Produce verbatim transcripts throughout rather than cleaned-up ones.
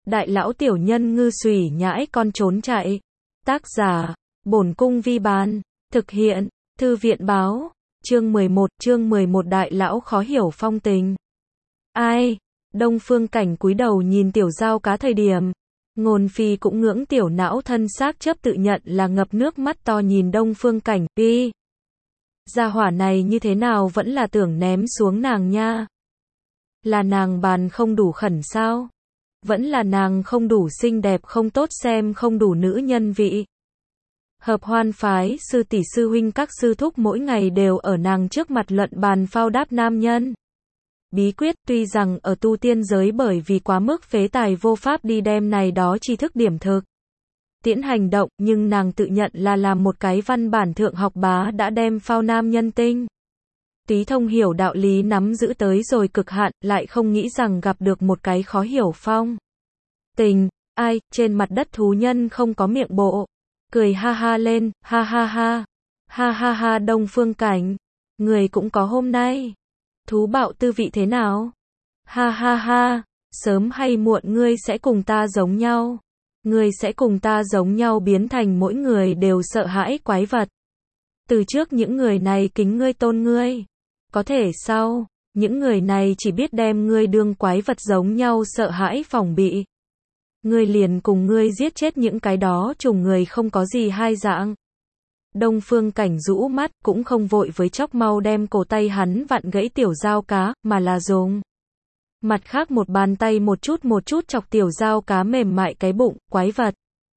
đại lão tiểu nhân ngư xùy nhãi con trốn chạy. Tác giả, Bổn Cung Vi Bán. Thực hiện, Thư viện Báo. Chương mười một, chương mười một đại lão khó hiểu phong tình. Ai? Đông Phương Cảnh cúi đầu nhìn tiểu dao cá thời điểm. Ngôn Phi cũng ngưỡng tiểu não thân xác chấp tự nhận là ngập nước mắt to nhìn Đông Phương Cảnh. Đi. Gia hỏa này như thế nào vẫn là tưởng ném xuống nàng nha. Là nàng bàn không đủ khẩn sao? Vẫn là nàng không đủ xinh đẹp không tốt xem không đủ nữ nhân vị. Hợp Hoan phái sư tỷ sư huynh các sư thúc mỗi ngày đều ở nàng trước mặt luận bàn phao đáp nam nhân. Bí quyết tuy rằng ở tu tiên giới bởi vì quá mức phế tài vô pháp đi đem này đó tri thức điểm thực tiễn hành động, nhưng nàng tự nhận là làm một cái văn bản thượng học bá đã đem phao nam nhân tinh. Túy thông hiểu đạo lý nắm giữ tới rồi cực hạn, lại không nghĩ rằng gặp được một cái khó hiểu phong tình. Ai, trên mặt đất thú nhân không có miệng bộ. Cười ha ha lên, ha ha ha. Ha ha ha Đông Phương Cảnh. Người cũng có hôm nay. Thú bạo tư vị thế nào? Ha ha ha. Sớm hay muộn ngươi sẽ cùng ta giống nhau. Ngươi sẽ cùng ta giống nhau biến thành mỗi người đều sợ hãi quái vật. Từ trước những người này kính ngươi tôn ngươi. Có thể sau, những người này chỉ biết đem ngươi đương quái vật giống nhau sợ hãi phòng bị. Ngươi liền cùng ngươi giết chết những cái đó trùng người không có gì hai dạng. Đông Phương Cảnh rũ mắt, cũng không vội với chóc mau đem cổ tay hắn vặn gãy tiểu dao cá, mà là dùng mặt khác một bàn tay một chút một chút chọc tiểu dao cá mềm mại cái bụng, quái vật.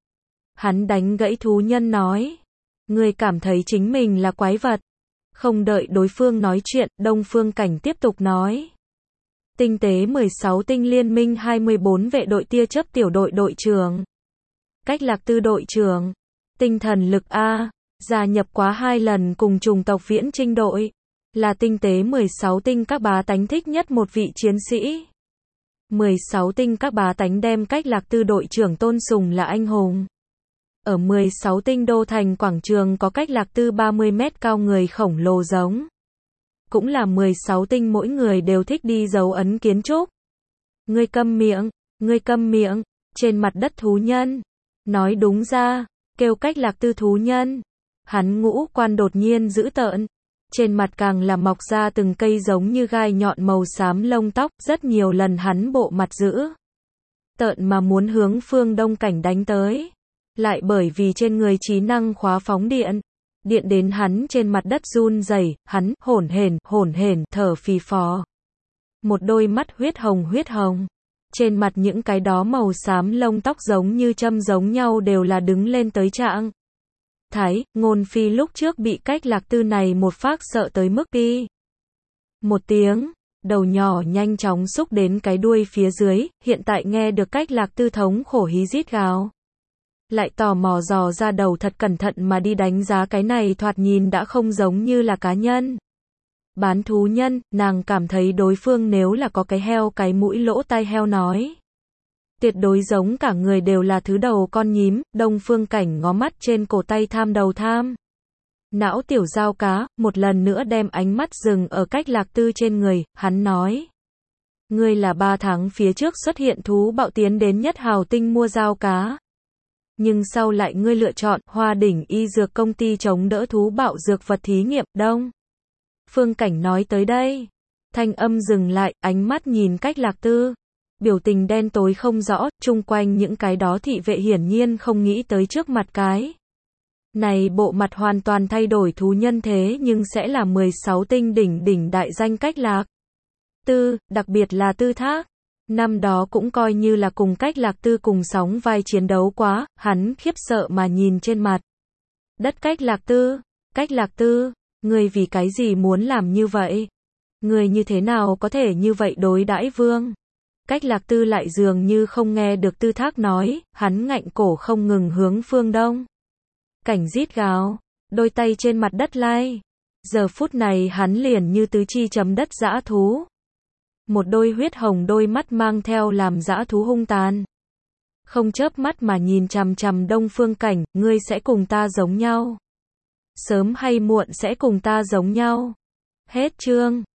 Hắn đánh gãy thú nhân nói. Ngươi cảm thấy chính mình là quái vật. Không đợi đối phương nói chuyện, Đông Phương Cảnh tiếp tục nói. Tinh tế mười sáu tinh liên minh hai mươi bốn vệ đội tia chớp tiểu đội đội trưởng. Cách lạc tư đội trưởng. Tinh thần lực A. Gia nhập quá hai lần cùng chủng tộc viễn trinh đội. Là tinh tế mười sáu tinh các bá tánh thích nhất một vị chiến sĩ. mười sáu tinh các bá tánh đem cách lạc tư đội trưởng tôn sùng là anh hùng. Ở mười sáu tinh đô thành quảng trường có cách lạc tư ba mươi mét cao người khổng lồ giống. Cũng là mười sáu tinh mỗi người đều thích đi dấu ấn kiến trúc. Ngươi câm miệng, ngươi câm miệng, trên mặt đất thú nhân. Nói đúng ra, kêu cách lạc tư thú nhân. Hắn ngũ quan đột nhiên dữ tợn. Trên mặt càng là mọc ra từng cây giống như gai nhọn màu xám lông tóc, rất nhiều lần hắn bộ mặt dữ tợn mà muốn hướng Phương Đông Cảnh đánh tới. Lại bởi vì trên người trí năng khóa phóng điện, điện đến hắn trên mặt đất run rẩy, hắn hổn hển, hổn hển, thở phì phò. Một đôi mắt huyết hồng huyết hồng, trên mặt những cái đó màu xám lông tóc giống như châm giống nhau đều là đứng lên tới trạng thái. Ngôn Phi lúc trước bị cách lạc tư này một phác sợ tới mức đi một tiếng, đầu nhỏ nhanh chóng xúc đến cái đuôi phía dưới, hiện tại nghe được cách lạc tư thống khổ hí rít gào. Lại tò mò dò ra đầu thật cẩn thận mà đi đánh giá cái này thoạt nhìn đã không giống như là cá nhân. Bán thú nhân, nàng cảm thấy đối phương nếu là có cái heo cái mũi lỗ tai heo nói. Tuyệt đối giống cả người đều là thứ đầu con nhím. Đông Phương Cảnh ngó mắt trên cổ tay tham đầu tham. Não tiểu dao cá, một lần nữa đem ánh mắt dừng ở cách lạc tư trên người, hắn nói. Ngươi là ba tháng phía trước xuất hiện thú bạo tiến đến nhất hào tinh mua dao cá. Nhưng sau lại ngươi lựa chọn Hoa Đỉnh y dược công ty chống đỡ thú bạo dược vật thí nghiệm. Đông Phương Cảnh nói tới đây. Thanh âm dừng lại, ánh mắt nhìn cách lạc tư. Biểu tình đen tối không rõ, chung quanh những cái đó thị vệ hiển nhiên không nghĩ tới trước mặt cái. Này bộ mặt hoàn toàn thay đổi thú nhân thế nhưng sẽ là mười sáu tinh đỉnh đỉnh đại danh cách lạc tư, đặc biệt là Tư Thác. Năm đó cũng coi như là cùng cách lạc tư cùng sóng vai chiến đấu quá, hắn khiếp sợ mà nhìn trên mặt đất cách lạc tư. Cách lạc tư, ngươi vì cái gì muốn làm như vậy? Ngươi như thế nào có thể như vậy đối đãi vương? Cách lạc tư lại dường như không nghe được Tư Thác nói, hắn ngạnh cổ không ngừng hướng Phương Đông Cảnh rít gào, đôi tay trên mặt đất lai. Giờ phút này hắn liền như tứ chi chấm đất dã thú. Một đôi huyết hồng đôi mắt mang theo làm dã thú hung tàn. Không chớp mắt mà nhìn chằm chằm Đông Phương Cảnh, ngươi sẽ cùng ta giống nhau. Sớm hay muộn sẽ cùng ta giống nhau. Hết chương.